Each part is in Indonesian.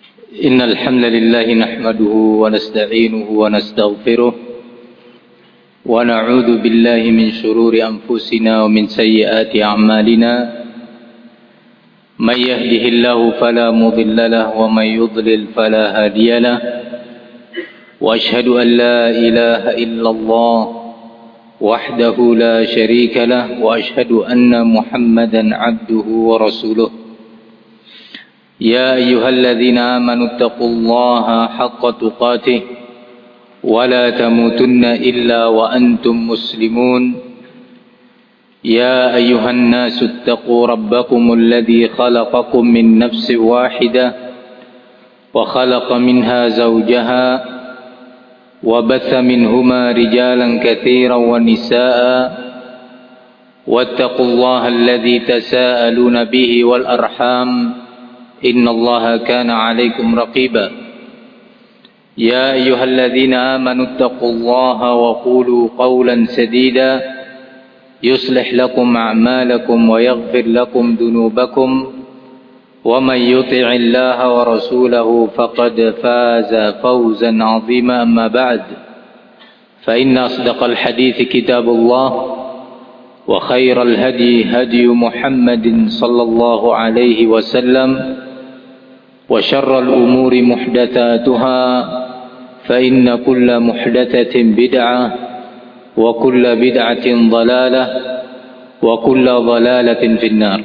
إن الحمد لله نحمده ونستعينه ونستغفره ونعوذ بالله من شرور أنفسنا ومن سيئات أعمالنا من يهده الله فلا مضل له ومن يضلل فلا هادي له وأشهد أن لا إله إلا الله وحده لا شريك له وأشهد أن محمدا عبده ورسوله يا أيها الذين آمنوا اتقوا الله حق تقاته ولا تموتن إلا وأنتم مسلمون يا أيها الناس اتقوا ربكم الذي خلقكم من نفس واحدة وخلق منها زوجها وبث منهما رجالا كثيرا ونساء واتقوا الله الذي تساءلون به والأرحام إن الله كان عليكم رقيبا يا أيها الذين آمنوا اتقوا الله وقولوا قولا سديدا يصلح لكم أعمالكم ويغفر لكم ذنوبكم ومن يطع الله ورسوله فقد فاز فوزا عظيما أما بعد فإن أصدق الحديث كتاب الله وخير الهدي هدي محمد صلى الله عليه وسلم وشر الأمور محدثاتها فإن كل محدثة بدعة وكل بدعة ضلالة وكل ضلالة في النار.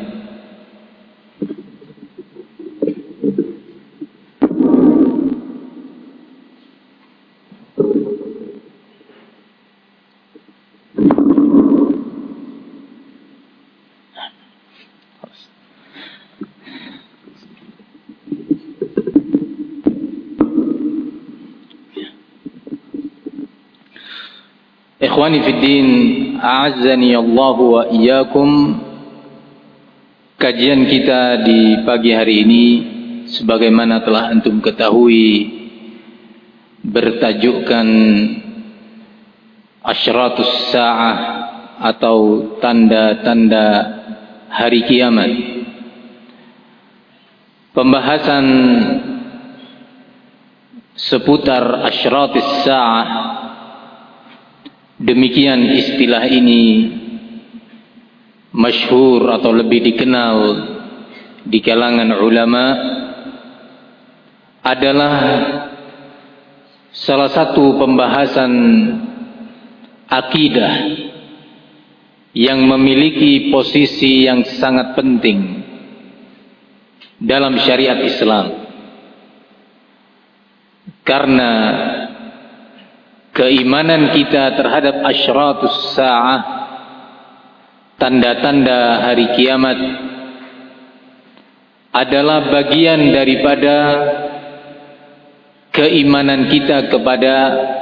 Ikhwani fi din, a'azzani Allah wa iyyakum. Kajian kita di pagi hari ini sebagaimana telah antum ketahui bertajukkan Asyratus Sa'ah atau tanda-tanda hari kiamat. Pembahasan seputar Asyratus Sa'ah, demikian istilah ini masyhur atau lebih dikenal di kalangan ulama, adalah salah satu pembahasan akidah yang memiliki posisi yang sangat penting dalam syariat Islam. Karena keimanan kita terhadap Asyratus Sa'ah, tanda-tanda hari kiamat, adalah bagian daripada keimanan kita kepada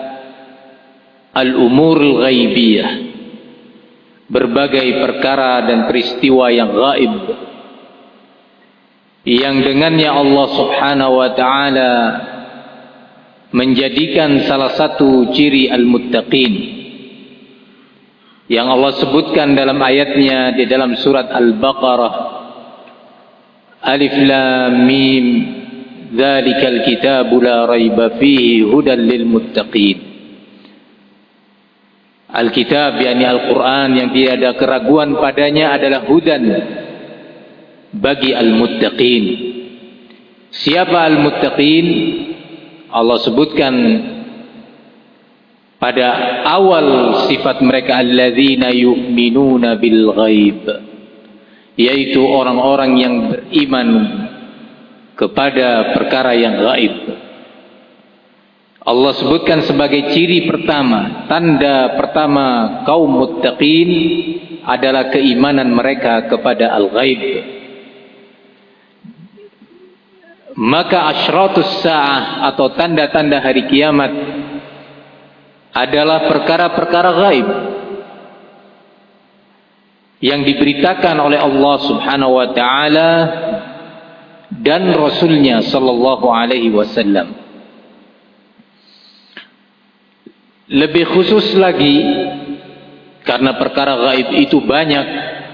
al-umurul ghaibiyah, berbagai perkara dan peristiwa yang gaib, yang dengannya Allah Subhanahu wa ta'ala menjadikan salah satu ciri al-muttaqin yang Allah sebutkan dalam ayatnya di dalam surat Al-Baqarah, Alif Lam Mim, Dzalikal kitabu la raiba fihi hudan lil muttaqin. Al-Kitab, yakni Al-Quran, yang tiada keraguan padanya adalah hudan bagi al-muttaqin. Siapa al-muttaqin? Allah sebutkan pada awal sifat mereka, alladzina yu'minuna bil ghaib, yaitu orang-orang yang beriman kepada perkara yang gaib. Allah sebutkan sebagai ciri pertama, tanda pertama kaum muttaqin adalah keimanan mereka kepada al-ghaib. Maka Asyratus Sa'ah atau tanda-tanda hari kiamat adalah perkara-perkara gaib yang diberitakan oleh Allah Subhanahu wa ta'ala dan Rasulnya sallallahu alaihi wasallam. Lebih khusus lagi, karena perkara gaib itu banyak,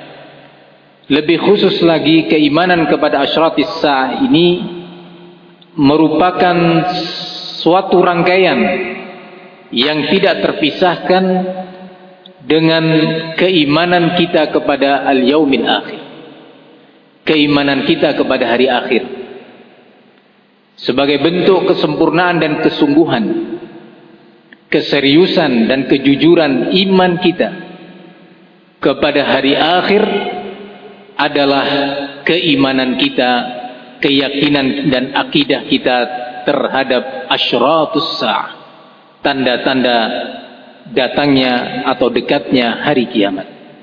lebih khusus lagi keimanan kepada Asyratus Sa'ah ini merupakan suatu rangkaian yang tidak terpisahkan dengan keimanan kita kepada al-yaumil akhir, keimanan kita kepada hari akhir, sebagai bentuk kesempurnaan dan kesungguhan, keseriusan dan kejujuran iman kita kepada hari akhir adalah keimanan kita, keyakinan dan akidah kita terhadap asyratus sa'ah, tanda-tanda datangnya atau dekatnya hari kiamat.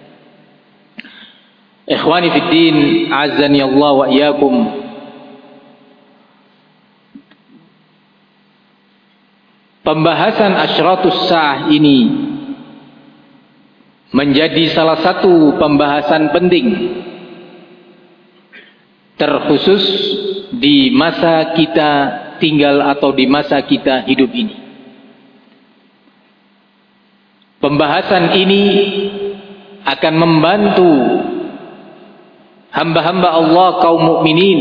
Ikhwani fid din, azani Allah wa iyyakum. Pembahasan asyratus sa'ah ini menjadi salah satu pembahasan penting, terkhusus di masa kita tinggal atau di masa kita hidup ini. Pembahasan ini akan membantu hamba-hamba Allah kaum mukminin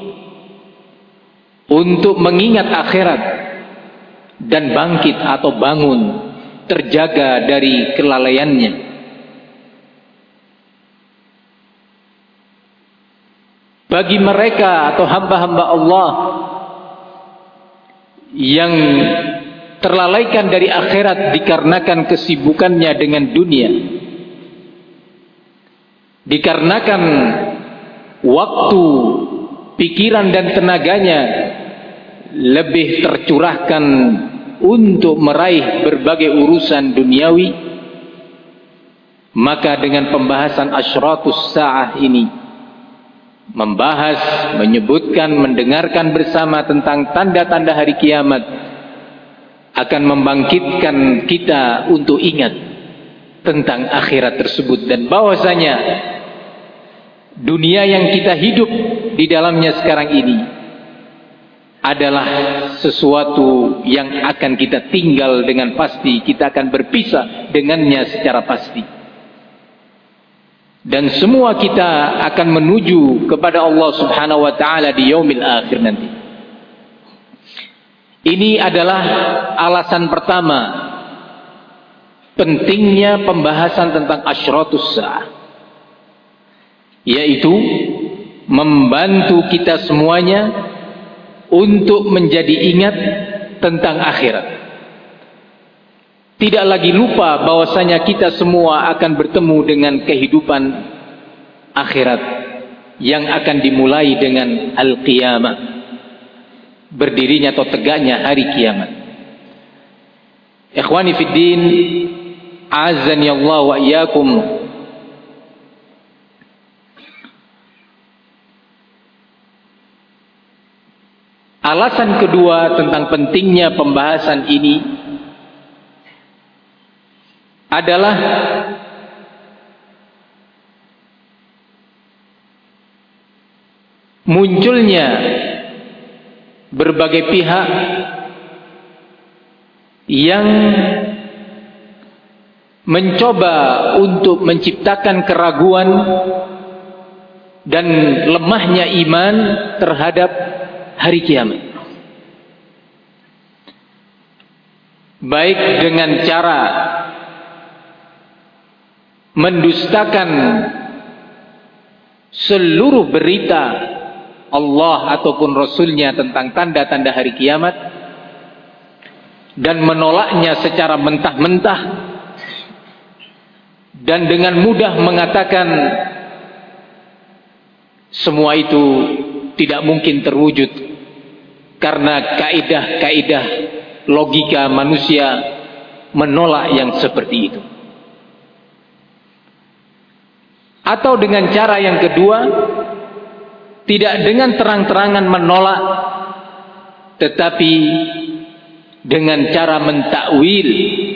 untuk mengingat akhirat dan bangkit atau bangun, terjaga dari kelalaiannya. Bagi mereka atau hamba-hamba Allah yang terlalaikan dari akhirat dikarenakan kesibukannya dengan dunia, dikarenakan waktu, pikiran dan tenaganya lebih tercurahkan untuk meraih berbagai urusan duniawi, maka dengan pembahasan asyratus sa'ah ini membahas, menyebutkan, mendengarkan bersama tentang tanda-tanda hari kiamat, akan membangkitkan kita untuk ingat tentang akhirat tersebut, dan bahwasanya dunia yang kita hidup di dalamnya sekarang ini adalah sesuatu yang akan kita tinggal dengan pasti, kita akan berpisah dengannya secara pasti. Dan semua kita akan menuju kepada Allah Subhanahu wa taala di yaumil akhir nanti. Ini adalah alasan pertama pentingnya pembahasan tentang asyratus sa'ah, yaitu membantu kita semuanya untuk menjadi ingat tentang akhirat. Tidak lagi lupa bahwasanya kita semua akan bertemu dengan kehidupan akhirat yang akan dimulai dengan al-qiyamah, berdirinya atau tegaknya hari kiamat. Ikhwani fid din, azani Allah wa iyyakum. Alasan kedua tentang pentingnya pembahasan ini adalah munculnya berbagai pihak yang mencoba untuk menciptakan keraguan dan lemahnya iman terhadap hari kiamat, baik dengan cara mendustakan seluruh berita Allah ataupun Rasulnya tentang tanda-tanda hari kiamat, dan menolaknya secara mentah-mentah, dan dengan mudah mengatakan semua itu tidak mungkin terwujud karena kaidah-kaidah logika manusia menolak yang seperti itu. Atau dengan cara yang kedua, tidak dengan terang-terangan menolak, tetapi dengan cara mentakwil,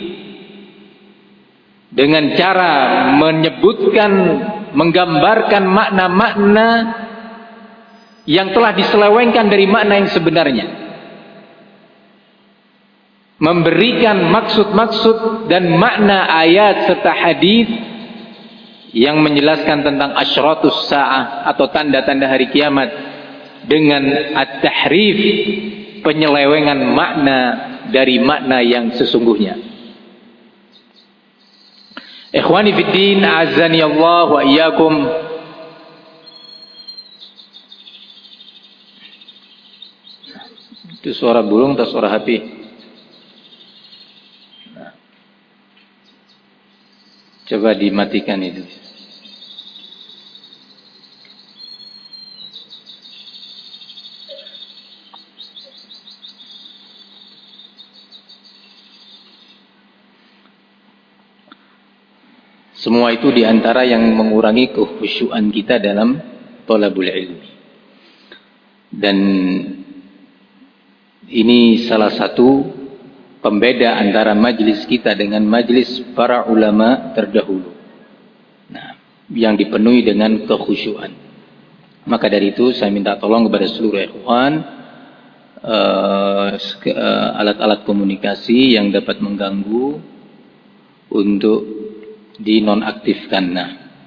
dengan cara menyebutkan, menggambarkan makna-makna yang telah diselewengkan dari makna yang sebenarnya, memberikan maksud-maksud dan makna ayat serta hadis yang menjelaskan tentang asyratus sa'ah atau tanda-tanda hari kiamat dengan at-tahrif, penyelewengan makna dari makna yang sesungguhnya. Ikhwani fiddin, azani Allah wa iyyakum. Itu suara burung atau suara HP? Nah. Coba dimatikan itu. Semua itu diantara yang mengurangi kekhusyuan kita dalam thalabul ilmi. Dan ini salah satu pembeda antara majlis kita dengan majlis para ulama terdahulu. Nah, yang dipenuhi dengan kekhusyuan. Maka dari itu saya minta tolong kepada seluruh ikhwan, alat-alat komunikasi yang dapat mengganggu untuk dinonaktifkan. Nah,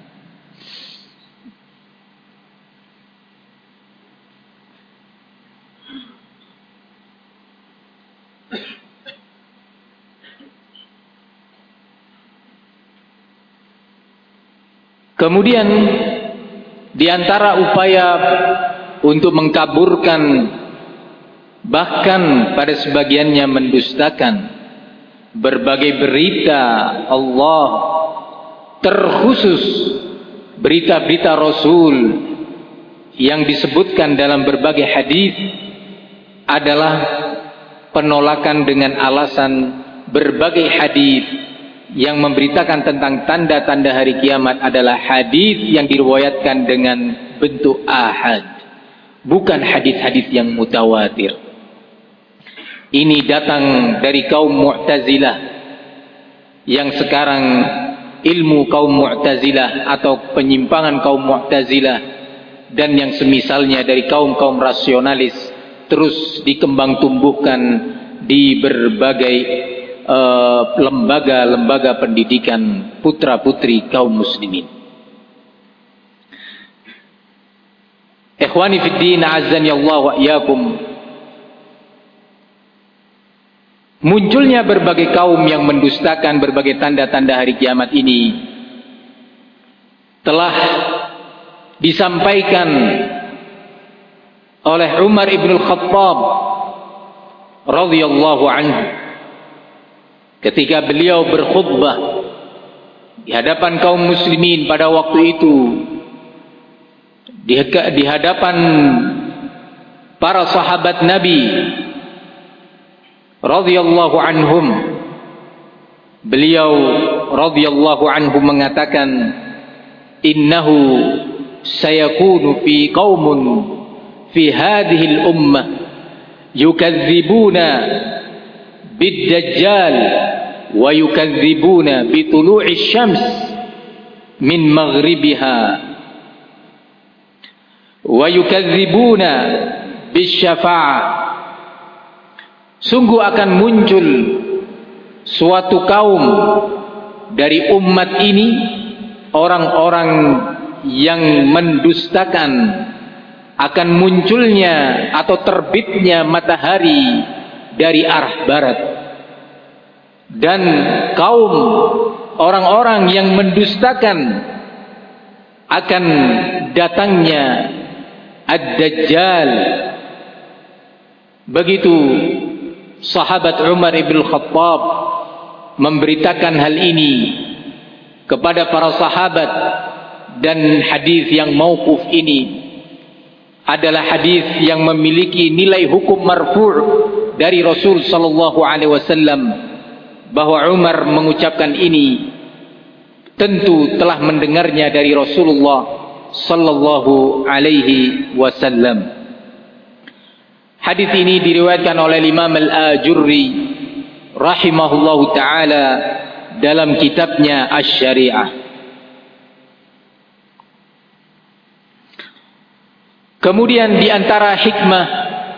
kemudian di antara upaya untuk mengkaburkan, bahkan pada sebagiannya mendustakan berbagai berita Allah, terkhusus berita-berita Rasul yang disebutkan dalam berbagai hadis, adalah penolakan dengan alasan berbagai hadis yang memberitakan tentang tanda-tanda hari kiamat adalah hadis yang diriwayatkan dengan bentuk ahad, bukan hadis-hadis yang mutawatir. Ini datang dari kaum Mu'tazilah, yang sekarang ilmu kaum Mu'tazilah atau penyimpangan kaum Mu'tazilah dan yang semisalnya dari kaum-kaum rasionalis terus dikembang tumbuhkan di berbagai lembaga-lembaga pendidikan putra-putri kaum muslimin. Ikhwani fiddin, azani Allah wa iyyakum. Munculnya berbagai kaum yang mendustakan berbagai tanda-tanda hari kiamat ini telah disampaikan oleh Umar ibn al-Khattab radhiyallahu anhu ketika beliau berkhutbah di hadapan kaum muslimin pada waktu itu, di hadapan para sahabat Nabi radhiyallahu anhum. Beliau radhiyallahu anhu mengatakan, innahu sayakunu fi qaumun fi hadhihi al-ummah yukadzibuna bid-dajjal wa yukadzibuna bi tulu'i syams min maghribiha wa yukadzibuna bisyafa'ah. Sungguh akan muncul suatu kaum dari umat ini, orang-orang yang mendustakan akan munculnya atau terbitnya matahari dari arah barat, dan kaum orang-orang yang mendustakan akan datangnya Ad-Dajjal. Begitu sahabat Umar ibn Khattab memberitakan hal ini kepada para sahabat, dan hadis yang mauquf ini adalah hadis yang memiliki nilai hukum marfu' dari Rasul sallallahu alaihi wasallam, bahwa Umar mengucapkan ini tentu telah mendengarnya dari Rasulullah sallallahu alaihi wasallam. Hadis ini diriwayatkan oleh Imam Al-Ajurri rahimahullahu taala dalam kitabnya Asy-Syari'ah. Kemudian di antara hikmah,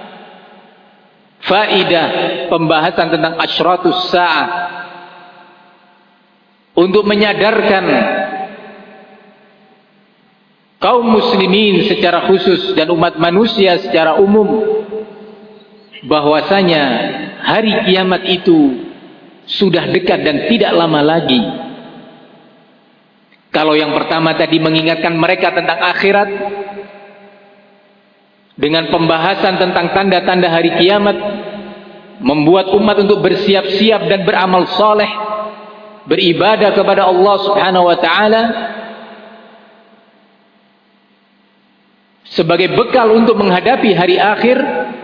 faidah pembahasan tentang asyratus sa'ah untuk menyadarkan kaum muslimin secara khusus dan umat manusia secara umum bahwasanya hari kiamat itu sudah dekat dan tidak lama lagi. Kalau yang pertama tadi mengingatkan mereka tentang akhirat dengan pembahasan tentang tanda-tanda hari kiamat, membuat umat untuk bersiap-siap dan beramal saleh, beribadah kepada Allah Subhanahu wa taala sebagai bekal untuk menghadapi hari akhir.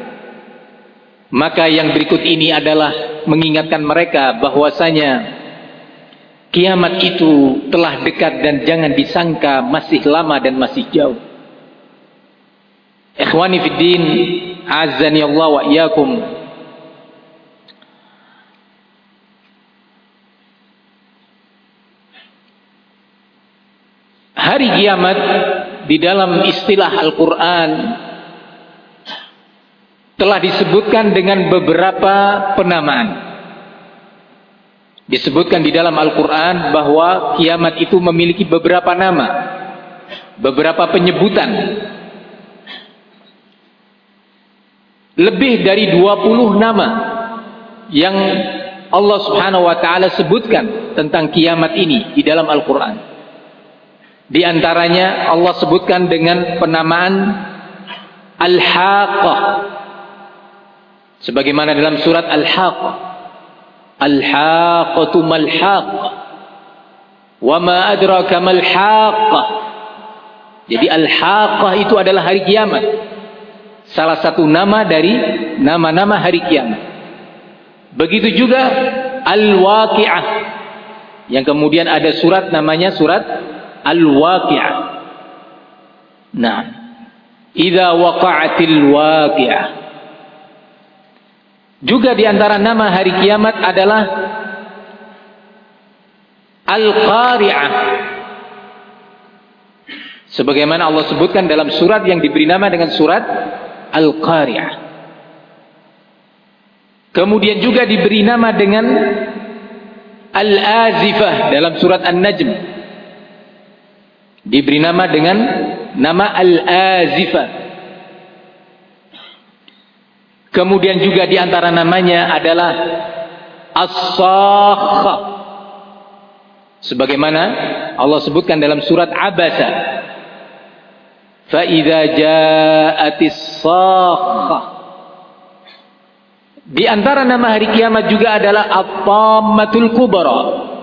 Maka yang berikut ini adalah mengingatkan mereka bahwasanya kiamat itu telah dekat dan jangan disangka masih lama dan masih jauh. Ikhwani fid din, azani Allah wa iyyakum. Hari kiamat di dalam istilah Al-Quran telah disebutkan dengan beberapa penamaan. Disebutkan di dalam Al-Quran bahwa kiamat itu memiliki beberapa nama, beberapa penyebutan. Lebih dari 20 nama yang Allah Subhanahu wa taala sebutkan tentang kiamat ini di dalam Al-Quran. Di antaranya Allah sebutkan dengan penamaan Al-Haqqah, sebagaimana dalam surat Al-Haqqah, Al-Haqqatu mal-Haqqah wa ma adraka mal-Haqqah. Jadi Al-Haqqah itu adalah hari kiamat, salah satu nama dari nama-nama hari kiamat. Begitu juga Al-Waqi'ah, yang kemudian ada surat namanya surat Al-Waqi'ah. Nah, idza waqa'atil waqi'ah. Juga di antara nama hari kiamat adalah Al-Qari'ah, sebagaimana Allah sebutkan dalam surat yang diberi nama dengan surat Al-Qari'ah. Kemudian juga diberi nama dengan Al-Azifah dalam surat An-Najm. Diberi nama dengan nama Al-Azifah. Kemudian juga di antara namanya adalah As-Sakhah, sebagaimana Allah sebutkan dalam surat Abasa, فَإِذَا جَاءَتِ الصَّاخَّةُ. Di antara nama hari kiamat juga adalah At-Tammatul Kubra,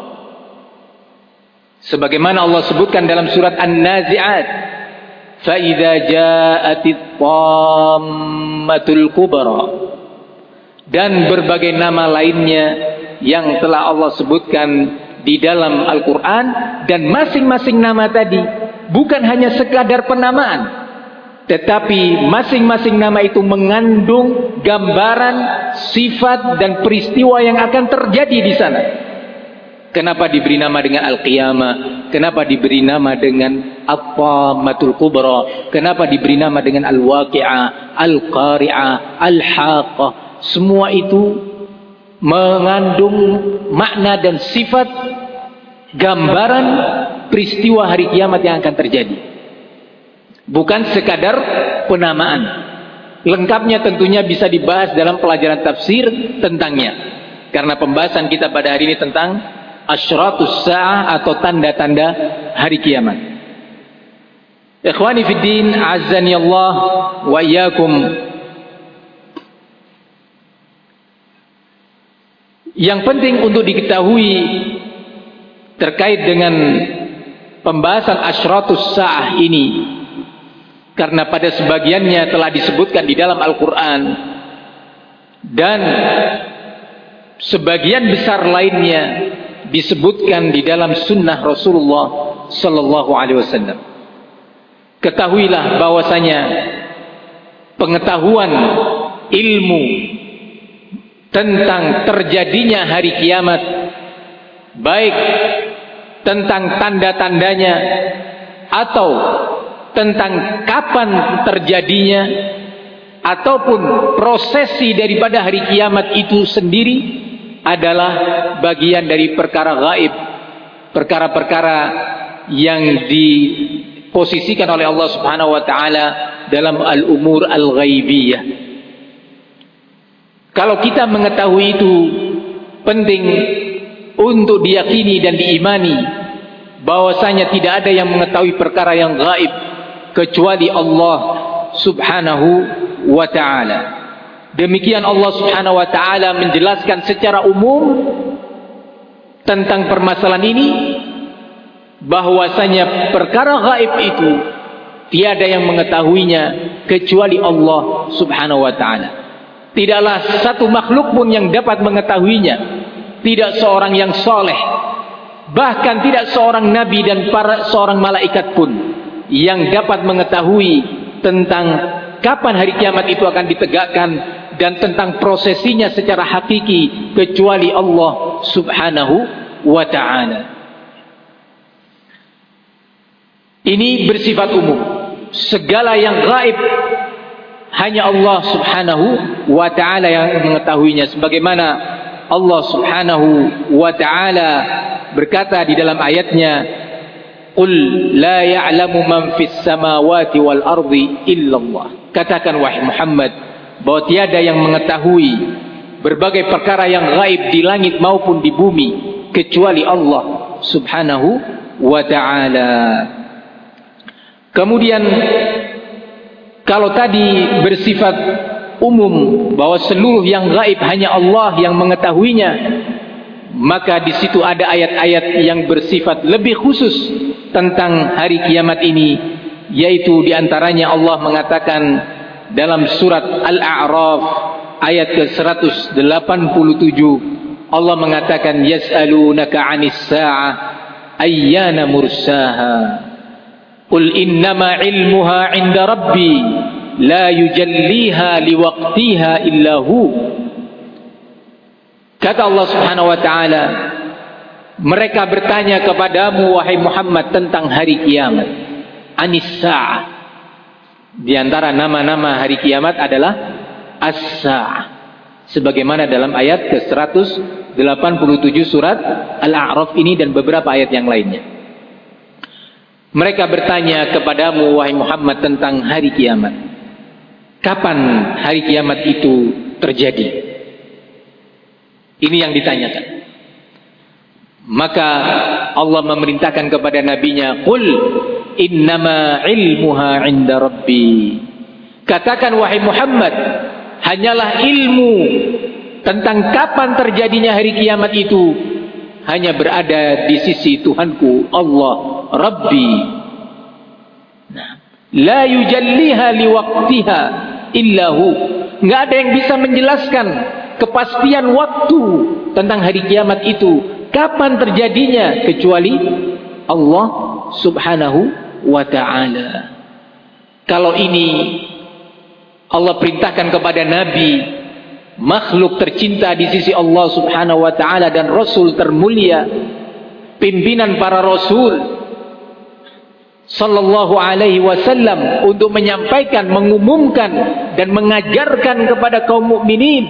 sebagaimana Allah sebutkan dalam surat An-Nazi'at, فَإِذَا جَاءَتِ الطَّامَّةُ الْكُبْرَى. Dan berbagai nama lainnya yang telah Allah sebutkan di dalam Al-Quran. Dan masing-masing nama tadi bukan hanya sekadar penamaan, tetapi masing-masing nama itu mengandung gambaran, sifat dan peristiwa yang akan terjadi di sana. Kenapa diberi nama dengan Al-Qiyamah? Kenapa diberi nama dengan At-Tammatul Kubra? Kenapa diberi nama dengan Al-Waqi'ah, Al-Qari'ah, Al-Haqqah? Semua itu mengandung makna dan sifat gambaran peristiwa hari kiamat yang akan terjadi. Bukan sekadar penamaan. Lengkapnya tentunya bisa dibahas dalam pelajaran tafsir tentangnya. Karena pembahasan kita pada hari ini tentang Asyratus Sa'ah atau tanda-tanda hari kiamat. Ikhwani fiddin, azani Allah wa iyyakum. Yang penting untuk diketahui terkait dengan pembahasan Asyratus Sa'ah ini, karena pada sebagiannya telah disebutkan di dalam Al-Quran dan sebagian besar lainnya disebutkan di dalam sunnah Rasulullah sallallahu alaihi wasallam. Ketahuilah bahwasanya pengetahuan ilmu tentang terjadinya hari kiamat, baik tentang tanda-tandanya atau tentang kapan terjadinya ataupun prosesi daripada hari kiamat itu sendiri, adalah bagian dari perkara gaib, perkara-perkara yang diposisikan oleh Allah Subhanahu wa taala dalam al-umur al-ghaibiyah. Kalau kita mengetahui itu, penting untuk diyakini dan diimani bahwasanya tidak ada yang mengetahui perkara yang gaib kecuali Allah Subhanahu wa taala. Demikian Allah Subhanahu wa taala menjelaskan secara umum tentang permasalahan ini, bahwasanya perkara gaib itu tiada yang mengetahuinya kecuali Allah Subhanahu wa taala. Tidaklah satu makhluk pun yang dapat mengetahuinya, tidak seorang yang soleh, bahkan tidak seorang nabi dan seorang malaikat pun yang dapat mengetahui tentang kapan hari kiamat itu akan ditegakkan dan tentang prosesinya secara hakiki kecuali Allah Subhanahu wa ta'ala. Ini bersifat umum. Segala yang gaib hanya Allah Subhanahu wa ta'ala yang mengetahuinya, sebagaimana Allah Subhanahu wa ta'ala berkata di dalam ayatnya, "Qul la ya'lamu man fis samawati wal ardi illallah." Katakan wahai Muhammad bahwa tiada yang mengetahui berbagai perkara yang gaib di langit maupun di bumi kecuali Allah Subhanahu wa ta'ala. Kemudian kalau tadi bersifat umum bahwa seluruh yang gaib hanya Allah yang mengetahuinya, maka di situ ada ayat-ayat yang bersifat lebih khusus tentang hari kiamat ini, yaitu diantaranya Allah mengatakan dalam surat Al-A'raf ayat ke-187, Allah mengatakan, "Yas'alunaka 'anis sa'ah ayyana mursaha qul innama 'ilmuha 'inda rabbi la yujalliha liwaqtiha illa hu." Kata Allah Subhanahu wa ta'ala, mereka bertanya kepadamu wahai Muhammad tentang hari kiamat. Anis sa'ah, di antara nama-nama hari kiamat adalah as-sa'ah, sebagaimana dalam ayat ke-187 surat Al-A'raf ini dan beberapa ayat yang lainnya. Mereka bertanya kepadamu wahai Muhammad tentang hari kiamat. Kapan hari kiamat itu terjadi? Ini yang ditanyakan. Maka Allah memerintahkan kepada nabinya, "Qul innama ilmuha 'inda rabbi." Katakan wahai Muhammad, hanyalah ilmu tentang kapan terjadinya hari kiamat itu hanya berada di sisi Tuhanku Allah Rabbi. Nah, la yujalliha liwaqtiha illahu. Enggak ada yang bisa menjelaskan kepastian waktu tentang hari kiamat itu, kapan terjadinya, kecuali Allah Subhanahu wa ta'ala. Kalau ini Allah perintahkan kepada Nabi, makhluk tercinta di sisi Allah Subhanahu wa ta'ala dan Rasul termulia, pimpinan para Rasul Sallallahu alaihi wasallam, untuk menyampaikan, mengumumkan dan mengajarkan kepada kaum mukminin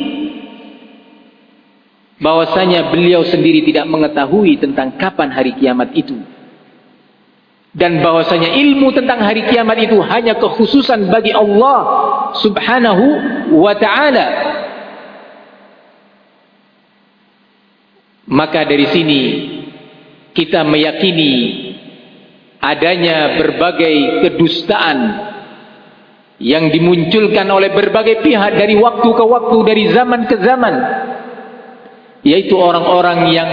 bahwasanya beliau sendiri tidak mengetahui tentang kapan hari kiamat itu, dan bahwasanya ilmu tentang hari kiamat itu hanya kekhususan bagi Allah Subhanahu wa ta'ala. Maka dari sini kita meyakini adanya berbagai kedustaan yang dimunculkan oleh berbagai pihak dari waktu ke waktu, dari zaman ke zaman, yaitu orang-orang yang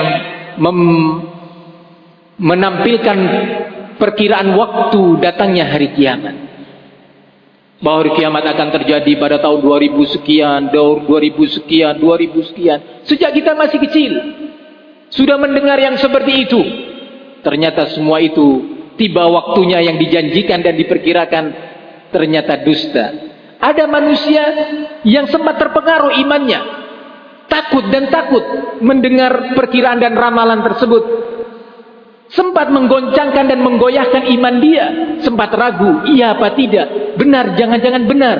menampilkan perkiraan waktu datangnya hari kiamat, bahwa hari kiamat akan terjadi pada tahun 2000 sekian, 2000 sekian, 2000 sekian. Sejak kita masih kecil sudah mendengar yang seperti itu. Ternyata semua itu tiba waktunya yang dijanjikan dan diperkirakan ternyata dusta. Ada manusia yang sempat terpengaruh imannya, takut mendengar perkiraan dan ramalan tersebut, sempat menggoncangkan dan menggoyahkan iman dia, sempat ragu, iya apa tidak, benar, jangan-jangan benar.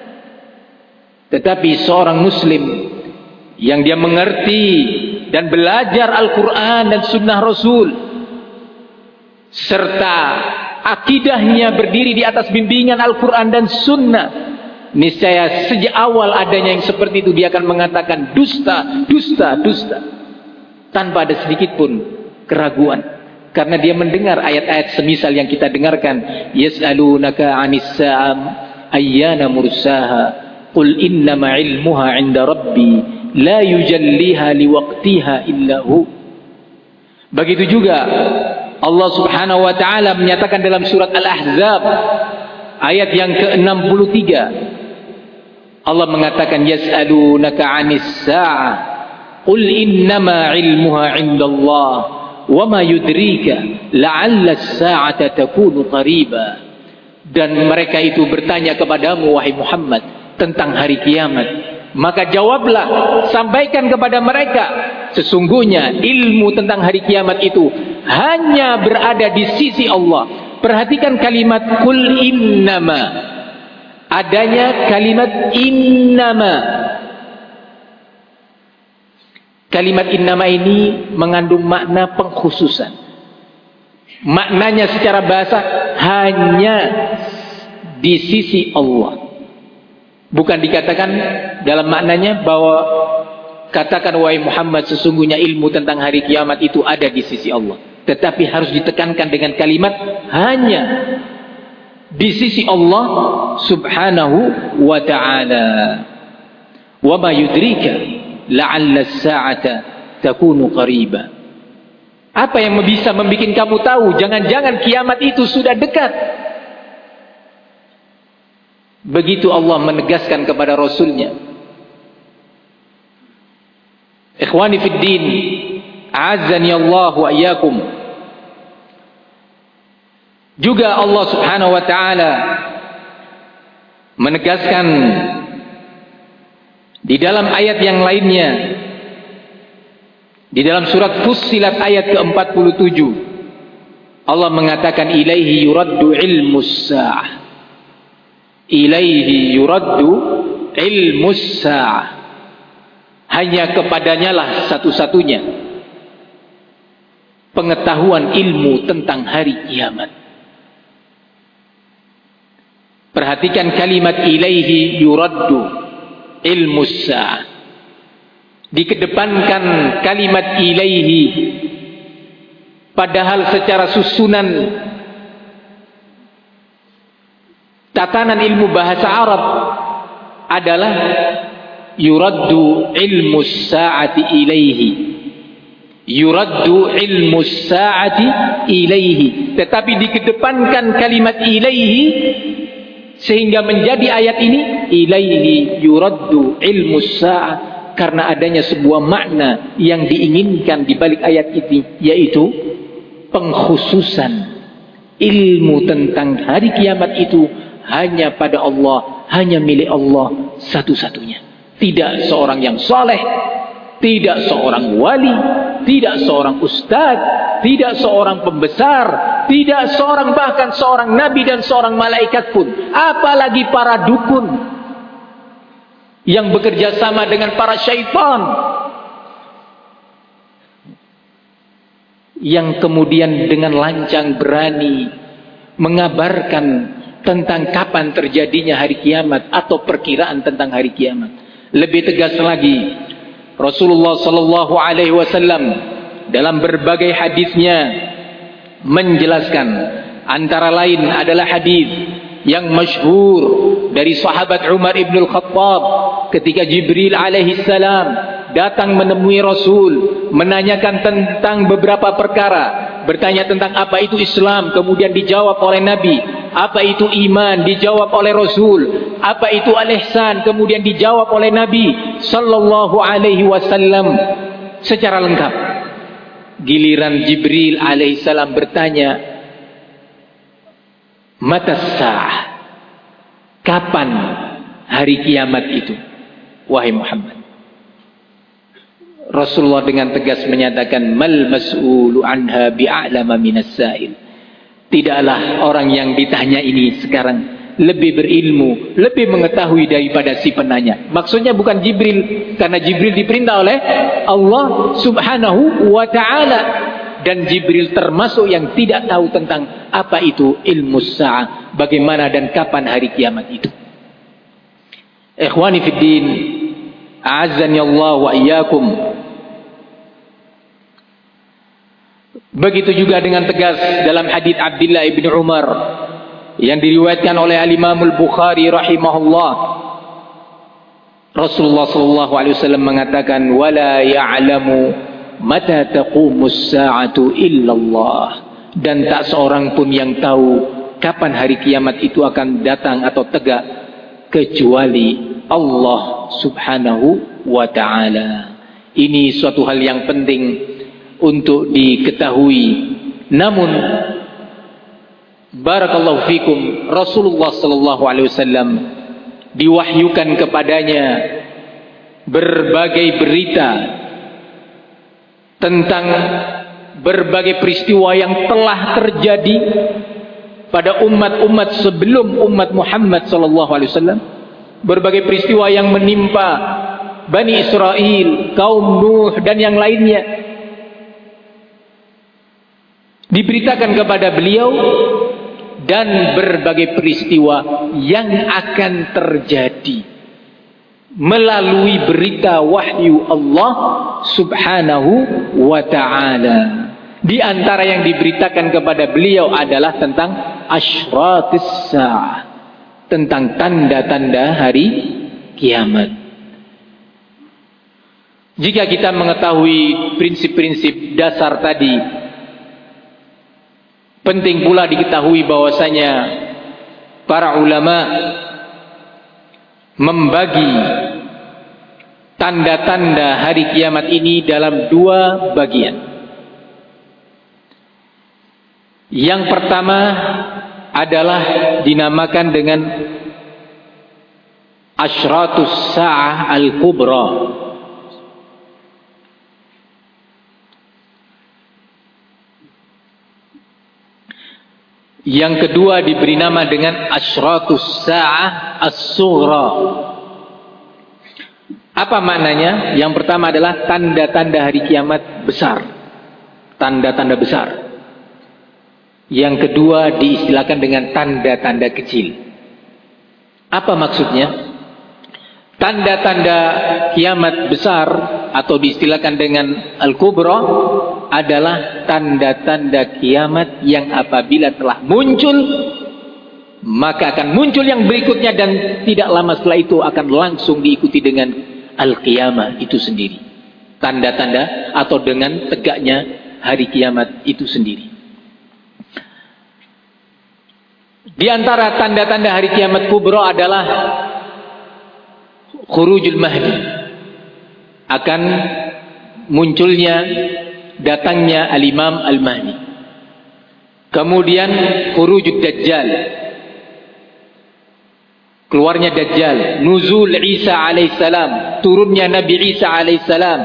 Tetapi seorang muslim yang dia mengerti dan belajar Al-Quran dan Sunnah Rasul, serta akidahnya berdiri di atas bimbingan Al-Quran dan Sunnah, niscaya sejak awal adanya yang seperti itu dia akan mengatakan dusta, dusta, dusta, tanpa ada sedikit pun keraguan, karena dia mendengar ayat-ayat semisal yang kita dengarkan. Yas'alunaka 'anis sa'am ayyana mursaha qul innama 'ilmuha 'inda rabbi la yujalliha liwaqtiha illa hu. Begitu juga Allah Subhanahu wa taala menyatakan dalam surat Al-Ahzab ayat yang ke-63, Allah mengatakan yas'alunaka 'anis sa'ah qul innama 'ilmuha 'indallah wa ma yudrika la'alla as-sa'ata takunu qariba. Dan mereka itu bertanya kepadamu wahai Muhammad tentang hari kiamat, maka jawablah, sampaikan kepada mereka, sesungguhnya ilmu tentang hari kiamat itu hanya berada di sisi Allah. Perhatikan kalimat kul innama, adanya kalimat innama. Kalimat innama ini mengandung makna pengkhususan. Maknanya secara bahasa hanya di sisi Allah. Bukan dikatakan dalam maknanya bahwa katakan wahai Muhammad sesungguhnya ilmu tentang hari kiamat itu ada di sisi Allah. Tetapi harus ditekankan dengan kalimat hanya di sisi Allah Subhanahu wa ta'ala. Wa ma yudrika la'alla as-sa'ata takunu qariba. Apa yang bisa membuat kamu tahu jangan-jangan kiamat itu sudah dekat? Begitu Allah menegaskan kepada Rasulnya. Ikhwani fid din, a'azzani Allah wa iyyakum. Juga Allah Subhanahu wa taala menegaskan di dalam ayat yang lainnya, di dalam surat Fussilat ayat ke-47, Allah mengatakan ilaihi yuraddu ilmus sa'ah. Ilaihi yuraddu ilmus sa'ah. Hanya kepadanya lah satu-satunya pengetahuan ilmu tentang hari kiamat. Perhatikan kalimat ilaihi yuraddu ilmus sa'ah. Dikedepankan kalimat ilaihi, padahal secara susunan tatanan ilmu bahasa Arab adalah yuraddu ilmus sa'ati ilaihi. Yuraddu ilmus sa'ati ilaihi. Tetapi dikedepankan kalimat ilaihi sehingga menjadi ayat ini ilaihi yuraddu ilmus sa'ah, karena adanya sebuah makna yang diinginkan di balik ayat ini, yaitu pengkhususan ilmu tentang hari kiamat itu hanya pada Allah, hanya milik Allah satu-satunya. Tidak seorang yang saleh, tidak seorang wali, tidak seorang ustadz, tidak seorang pembesar, tidak seorang bahkan seorang nabi dan seorang malaikat pun, apalagi para dukun yang bekerja sama dengan para syaitan yang kemudian dengan lancang berani mengabarkan tentang kapan terjadinya hari kiamat atau perkiraan tentang hari kiamat. Lebih tegas lagi, Rasulullah sallallahu alaihi wasallam dalam berbagai hadisnya menjelaskan, antara lain adalah hadis yang masyhur dari sahabat Umar ibn al-Khattab ketika Jibril alaihi salam datang menemui Rasul menanyakan tentang beberapa perkara. Bertanya tentang apa itu Islam, kemudian dijawab oleh Nabi. Apa itu iman, dijawab oleh Rasul. Apa itu al-ihsan, kemudian dijawab oleh Nabi sallallahu alaihi wasallam secara lengkap. Giliran Jibril alaihissalam bertanya, matas sa'ah, kapan hari kiamat itu wahai Muhammad? Rasulullah dengan tegas menyatakan, mal mas'ulu anha bi'a'lama minas sa'il. Tidaklah orang yang ditanya ini sekarang lebih berilmu, lebih mengetahui daripada si penanya. Maksudnya bukan Jibril, karena Jibril diperintah oleh Allah Subhanahu wa ta'ala. dan Jibril termasuk yang tidak tahu tentang apa itu ilmu sa'ah, bagaimana dan kapan hari kiamat itu. Ikhwani fid din, a'azzani Allah wa iyyakum. Begitu juga dengan tegas dalam hadits Abdullah bin Umar yang diriwayatkan oleh Al-Imam Al-Bukhari rahimahullah. Rasulullah sallallahu alaihi wasallam mengatakan, "Wala ya'lamu mata taqumus sa'atu illallah." Dan tak seorang pun yang tahu kapan hari kiamat itu akan datang atau tegak kecuali Allah Subhanahu wa taala. Ini suatu hal yang penting untuk diketahui. Namun barakallahu fikum, Rasulullah sallallahu alaihi wasallam diwahyukan kepadanya berbagai berita tentang berbagai peristiwa yang telah terjadi pada umat-umat sebelum umat Muhammad sallallahu alaihi wasallam, berbagai peristiwa yang menimpa Bani Israel, kaum Nuh dan yang lainnya. Diberitakan kepada beliau, dan berbagai peristiwa yang akan terjadi melalui berita wahyu Allah Subhanahu wa ta'ala. Di antara yang diberitakan kepada beliau adalah tentang asyratis sa'ah, tentang tanda-tanda hari kiamat. Jika kita mengetahui prinsip-prinsip dasar tadi, penting pula diketahui bahwasanya para ulama membagi tanda-tanda hari kiamat ini dalam dua bagian. Yang pertama adalah dinamakan dengan asyratus sa'ah al-kubra. Yang kedua diberi nama dengan asyratus sa'ah as-sughra. Apa maknanya? Yang pertama adalah tanda-tanda hari kiamat besar, tanda-tanda besar. Yang kedua diistilahkan dengan tanda-tanda kecil. Apa maksudnya? Tanda-tanda kiamat besar atau diistilahkan dengan al-kubra adalah tanda-tanda kiamat yang apabila telah muncul, maka akan muncul yang berikutnya, dan tidak lama setelah itu akan langsung diikuti dengan al-qiyamah itu sendiri. Tanda-tanda atau dengan tegaknya hari kiamat itu sendiri. Di antara tanda-tanda hari kiamat kubra adalah khurujul mahdi, akan munculnya, datangnya al-imam al-mahdi. Kemudian khurujud dajjal, keluarnya dajjal. Nuzul Isa alaihissalam, turunnya Nabi Isa alaihissalam.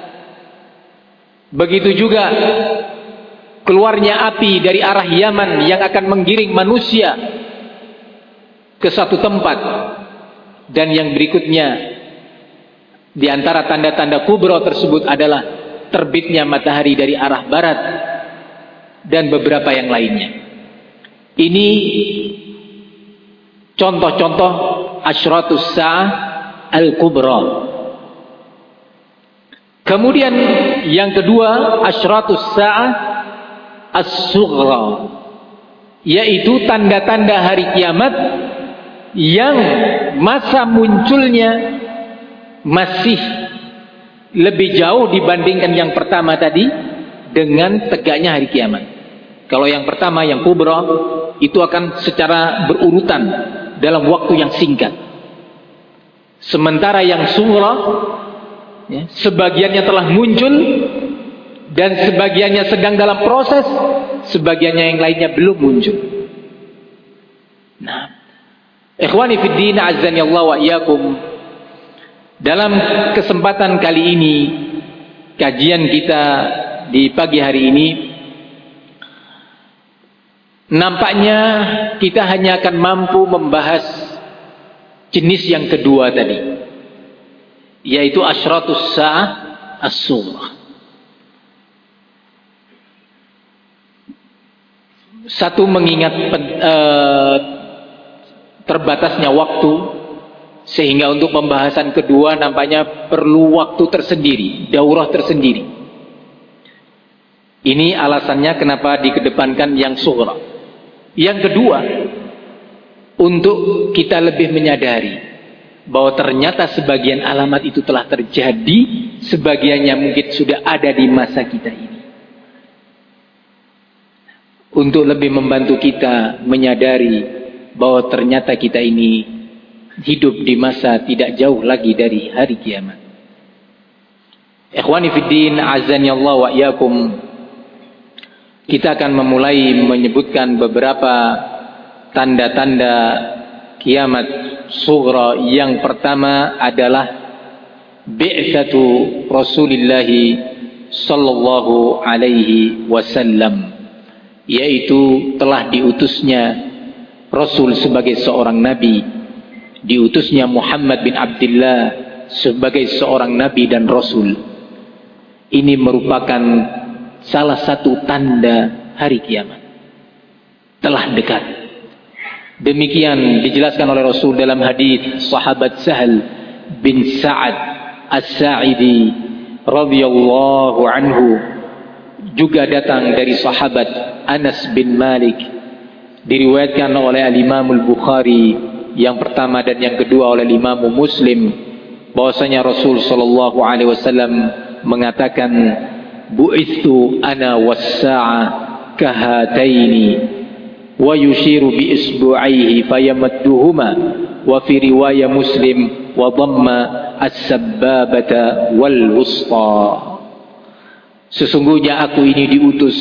Begitu juga keluarnya api dari arah Yaman yang akan menggiring manusia ke satu tempat. Dan yang berikutnya di antara tanda-tanda kubra tersebut adalah terbitnya matahari dari arah barat dan beberapa yang lainnya. Ini contoh-contoh asyratus sa'ah al-kubra. Kemudian yang kedua asyratus sa'ah as-sughra, yaitu tanda-tanda hari kiamat yang masa munculnya masih lebih jauh dibandingkan yang pertama tadi dengan tegaknya hari kiamat. Kalau yang pertama, yang kubra, itu akan secara berurutan dalam waktu yang singkat. Sementara yang sughra, ya, sebagiannya telah muncul dan sebagiannya sedang dalam proses, sebagiannya yang lainnya belum muncul. Nah, ikhwani fid din, azzani Allah wa iyyakum. Dalam kesempatan kali ini, kajian kita di pagi hari ini, nampaknya kita hanya akan mampu membahas jenis yang kedua tadi, yaitu asyratus sa'ah as-sughra. Satu, mengingat terbatasnya waktu, sehingga untuk pembahasan kedua nampaknya perlu waktu tersendiri, daurah tersendiri. Ini alasannya kenapa dikedepankan yang sughra. Yang kedua, untuk kita lebih menyadari bahwa ternyata sebagian alamat itu telah terjadi, sebagiannya mungkin sudah ada di masa kita ini. Untuk lebih membantu kita menyadari bahwa ternyata kita ini hidup di masa tidak jauh lagi dari hari kiamat. Ikhwani fiddin, azani Allah wa iyyakum. Kita akan memulai menyebutkan beberapa tanda-tanda kiamat sughra. Yang pertama adalah bi'tsatu Rasulillah sallallahu alaihi wasallam, yaitu telah diutusnya Rasul sebagai seorang nabi, diutusnya Muhammad bin Abdullah sebagai seorang nabi dan rasul. Ini merupakan salah satu tanda hari kiamat telah dekat. Demikian dijelaskan oleh Rasul dalam hadis sahabat Sahal bin Sa'ad As-Sa'idi radhiyallahu anhu, juga datang dari sahabat Anas bin Malik, diriwayatkan oleh Al-Imam Al-Bukhari yang pertama dan yang kedua oleh Imam Muslim, bahwasanya Rasul sallallahu alaihi wasallam mengatakan, bu'ithu ana was-sa'a kahataini wa yushiru bi isbu'aihi fayamadduhuma, wa fi riwayah Muslim wa dhamma as-sabbabata wal wusta. Sesungguhnya aku ini diutus,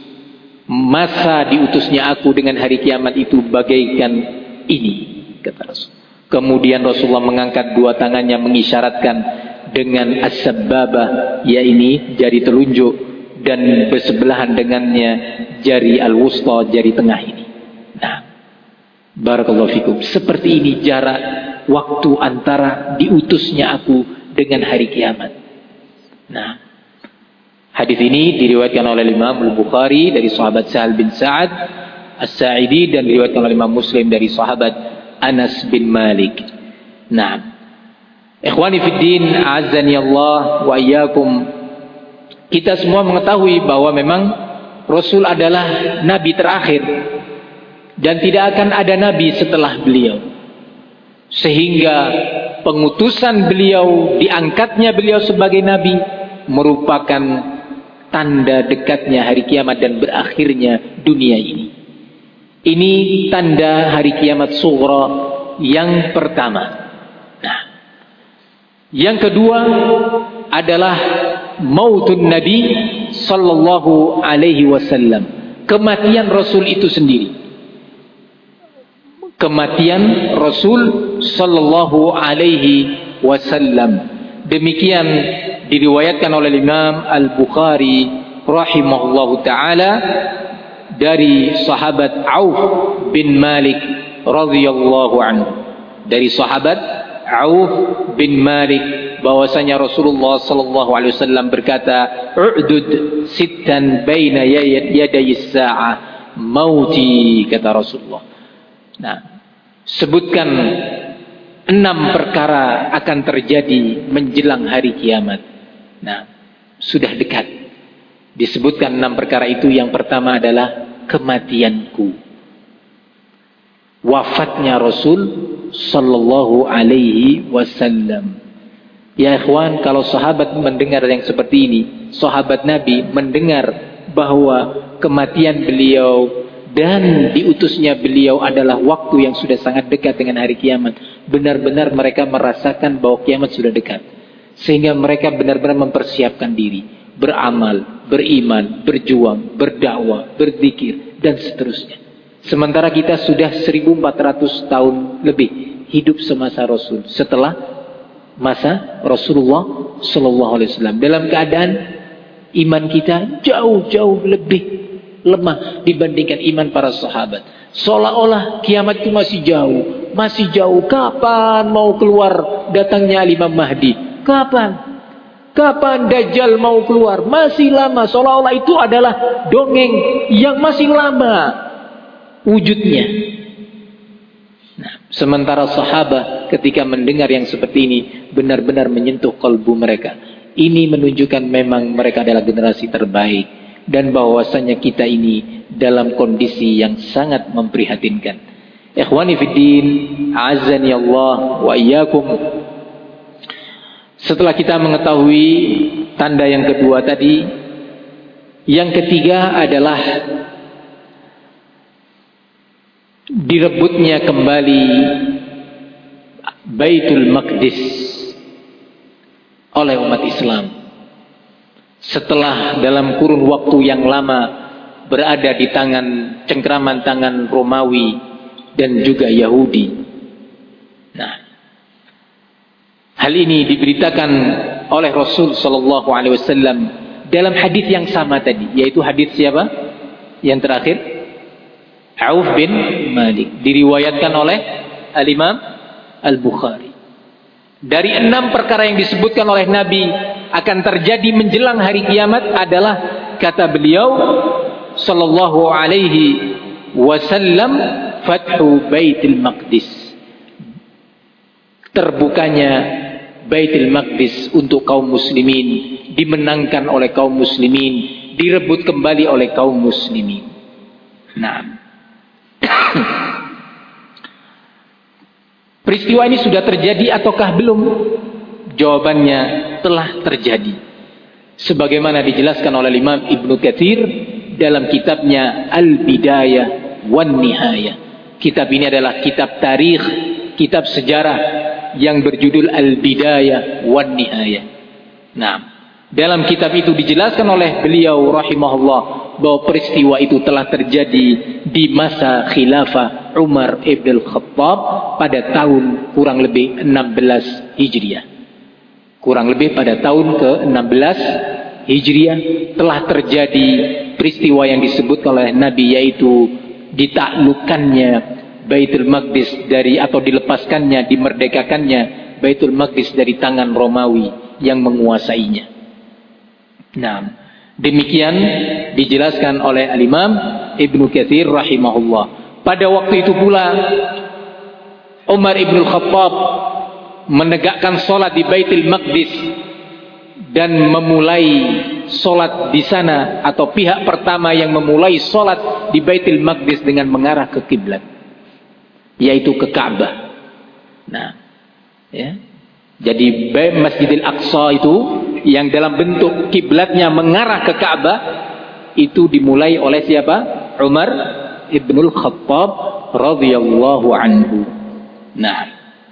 masa diutusnya aku dengan hari kiamat itu bagaikan ini, kata Rasul. Kemudian Rasulullah mengangkat dua tangannya mengisyaratkan dengan as-sabbabah, yaitu jari telunjuk, dan bersebelahan dengannya jari al-wusta, jari tengah ini. Nah, barakallahu fikum. Seperti ini jarak waktu antara diutusnya aku dengan hari kiamat. Nah, hadis ini diriwayatkan oleh Imam Al-Bukhari dari sahabat Sahal bin Sa'ad As-Sa'idi, dan diriwayatkan oleh Imam Muslim dari sahabat Anas bin Malik. Nah, ikhwani fiddin, azani Allah wa iyyakum. Kita semua mengetahui bahwa memang Rasul adalah nabi terakhir dan tidak akan ada nabi setelah beliau. Sehingga pengutusan beliau, diangkatnya beliau sebagai nabi merupakan tanda dekatnya hari kiamat dan berakhirnya dunia ini. Ini tanda hari kiamat sughra yang pertama. Nah, yang kedua adalah mautun Nabi sallallahu alaihi wasallam, kematian Rasul itu sendiri. Kematian Rasul sallallahu alaihi wasallam. Demikian diriwayatkan oleh Imam Al-Bukhari rahimahullahu taala dari sahabat Auf bin Malik radhiyallahu anhu. Dari sahabat Auf bin Malik, bahwasanya Rasulullah sallallahu alaihi wasallam berkata, "U'dud sittan baina yaday as-sa'ah mauti," kata Rasulullah. Nah, sebutkan 6 perkara akan terjadi menjelang hari kiamat. Nah, sudah dekat. Disebutkan 6 perkara itu. Yang pertama adalah kematianku, wafatnya Rasul sallallahu alaihi wasallam. Ya ikhwan, kalau sahabat mendengar yang seperti ini, sahabat Nabi mendengar bahwa kematian beliau dan diutusnya beliau adalah waktu yang sudah sangat dekat dengan hari kiamat, benar-benar mereka merasakan bahwa kiamat sudah dekat, sehingga mereka benar-benar mempersiapkan diri, beramal, beriman, berjuang, berdakwah, berzikir, dan seterusnya. Sementara kita sudah 1400 tahun lebih hidup semasa Rasul, setelah masa Rasulullah sallallahu alaihi wasallam, dalam keadaan iman kita jauh-jauh lebih lemah dibandingkan iman para sahabat. Seolah-olah kiamat itu masih jauh. Kapan mau keluar datangnya Imam Mahdi? Kapan Dajjal mau keluar? Masih lama. Seolah-olah itu adalah dongeng yang masih lama. wujudnya. Nah, sementara sahabat ketika mendengar yang seperti ini benar-benar menyentuh kalbu mereka. Ini menunjukkan memang mereka adalah generasi terbaik, dan bahwasanya kita ini dalam kondisi yang sangat memprihatinkan. Ikhwani fiddin, a'azzani Allah wa iyyakum. Setelah kita mengetahui tanda yang kedua tadi, yang ketiga adalah direbutnya kembali Baitul Maqdis oleh umat Islam setelah dalam kurun waktu yang lama berada di tangan cengkraman tangan Romawi dan juga Yahudi. Nah, hal ini diberitakan oleh Rasul sallallahu alaihi wasallam dalam hadis yang sama tadi, yaitu hadis siapa? Yang terakhir, Auf bin Malik, diriwayatkan oleh Al-Imam Al-Bukhari. Dari 6 perkara yang disebutkan oleh Nabi akan terjadi menjelang hari kiamat adalah, kata beliau sallallahu alaihi wasallam, Fathu Baitul Maqdis, terbukanya Baitul Maqdis untuk kaum muslimin, dimenangkan oleh kaum muslimin, direbut kembali oleh kaum muslimin. Nah, peristiwa ini sudah terjadi ataukah belum? Jawabannya telah terjadi. Sebagaimana dijelaskan oleh Imam Ibnu Katsir dalam kitabnya Al-Bidayah wan Nihayah. Kitab ini adalah kitab tarikh, kitab sejarah yang berjudul Al-Bidayah wan Nihayah. Nah, dalam kitab itu dijelaskan oleh beliau rahimahullah bahwa peristiwa itu telah terjadi di masa khilafah Umar ibn Khattab pada tahun kurang lebih 16 Hijriah. Kurang lebih pada tahun ke-16 Hijriah telah terjadi peristiwa yang disebut oleh Nabi, yaitu ditaklukkannya Baitul Maqdis dari, atau dilepaskannya, dimerdekakannya Baitul Maqdis dari tangan Romawi yang menguasainya. Nah, demikian dijelaskan oleh Al-Imam Ibnu Katsir rahimahullah. Pada waktu itu pula Umar ibn Khattab menegakkan solat di Baitul Maqdis dan memulai solat di sana, atau pihak pertama yang memulai solat di Baitul Maqdis dengan mengarah ke kiblat, yaitu ke Ka'bah. Nah, ya. Jadi Masjidil Aqsa itu yang dalam bentuk kiblatnya mengarah ke Ka'bah itu dimulai oleh siapa? Umar Ibnul Khattab radhiyallahu anhu. Nah,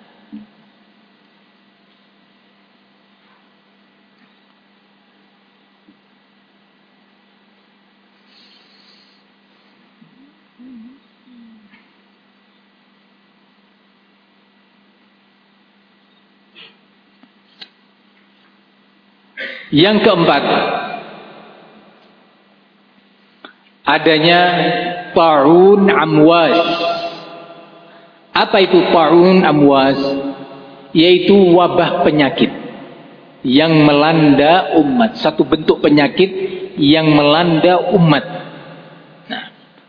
yang keempat, adanya Ta'un Amwas. Apa itu Ta'un Amwas? Yaitu wabah penyakit yang melanda umat, satu bentuk penyakit yang melanda umat. Nah,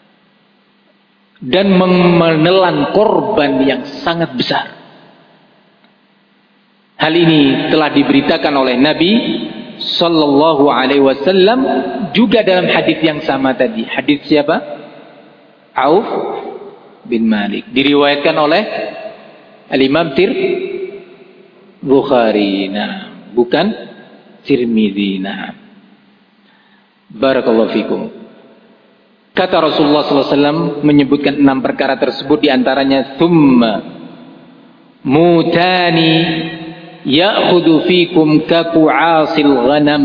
dan menelan korban yang sangat besar. Hal ini telah diberitakan oleh Nabi sallallahu alaihi wasallam juga dalam hadis yang sama tadi. Hadis siapa? Auf bin Malik, diriwayatkan oleh Al-Imam Bukhari, nah, bukan Tirmidzi. Nah, barakallahu fikum. Kata Rasulullah sallallahu alaihi wasallam menyebutkan 6 perkara tersebut, diantaranya thumma mutani ya'khudhu fikum kaqu'asil ghanam.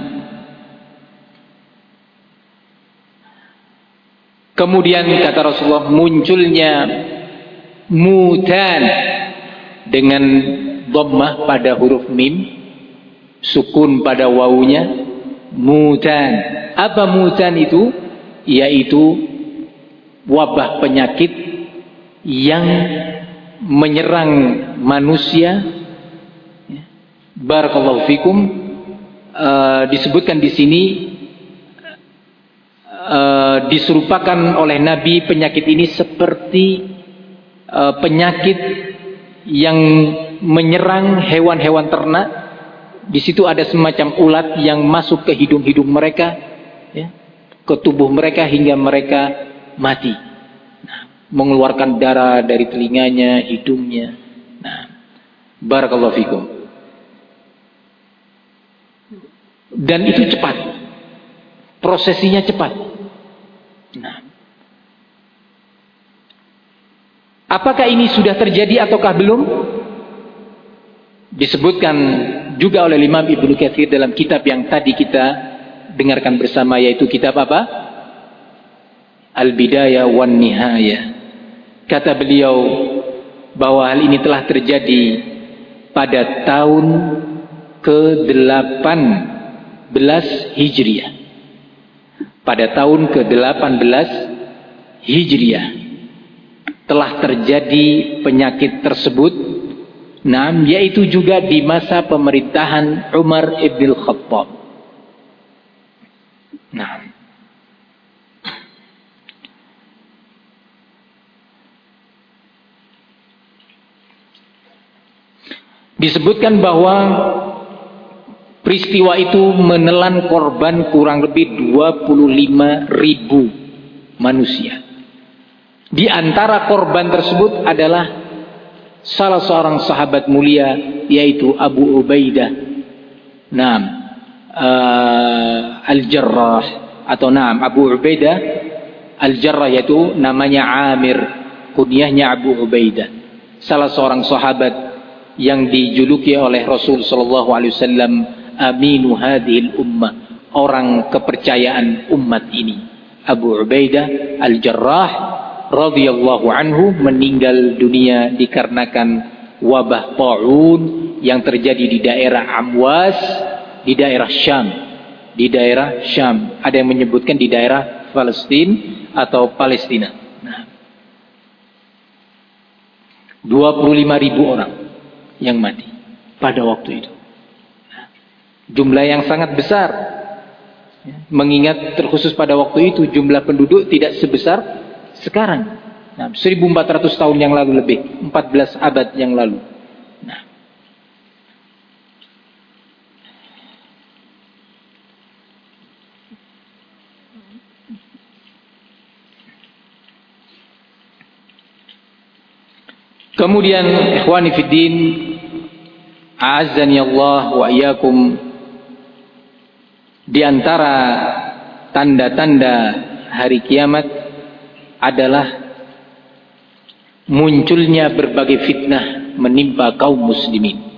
Kemudian kata Rasulullah munculnya mutan dengan dhammah pada huruf mim, sukun pada wawunya, mutan. Apa mutan itu? Yaitu wabah penyakit yang menyerang manusia. Barakallahu fikum. Disebutkan di sini diserupakan oleh Nabi penyakit ini seperti penyakit yang menyerang hewan-hewan ternak. Di situ ada semacam ulat yang masuk ke hidung-hidung mereka, ya, ke tubuh mereka hingga mereka mati. Nah, mengeluarkan darah dari telinganya, hidungnya. Nah, barakallahu fikum. Dan itu cepat, prosesinya cepat. Nah, apakah ini sudah terjadi ataukah belum? Disebutkan juga oleh Imam Ibnu Katsir dalam kitab yang tadi kita dengarkan bersama, yaitu kitab apa? Al-Bidayah wan Nihayah. Kata beliau bahwa hal ini telah terjadi pada tahun ke-18 Hijriah. Pada tahun ke-18 Hijriah telah terjadi penyakit tersebut. Nah, yaitu juga di masa pemerintahan Umar ibn Khattab. Nah, disebutkan bahwa peristiwa itu menelan korban kurang lebih 25.000 manusia. Di antara korban tersebut adalah salah seorang sahabat mulia, yaitu Abu Ubaidah Al-Jarrah, atau Abu Ubaidah Al-Jarrah, yaitu namanya Amir, kunyahnya Abu Ubaidah, salah seorang sahabat yang dijuluki oleh Rasul sallallahu alaihi wasallam aminu hadhil ummah, orang kepercayaan umat ini. Abu Ubaidah Al-Jarrah radhiyallahu anhu meninggal dunia dikarenakan wabah taun yang terjadi di daerah Amwas, di daerah Syam. Di daerah Syam, ada yang menyebutkan di daerah Palestina atau Palestina. Nah, 25.000 orang yang mati pada waktu itu. Nah, jumlah yang sangat besar, mengingat terkhusus pada waktu itu jumlah penduduk tidak sebesar sekarang. Nah, 1400 tahun yang lalu lebih, 14 abad yang lalu. Nah, kemudian ikhwani fiddin, a'azzani Allah wa iyyakum, di antara tanda-tanda hari kiamat adalah munculnya berbagai fitnah menimpa kaum muslimin.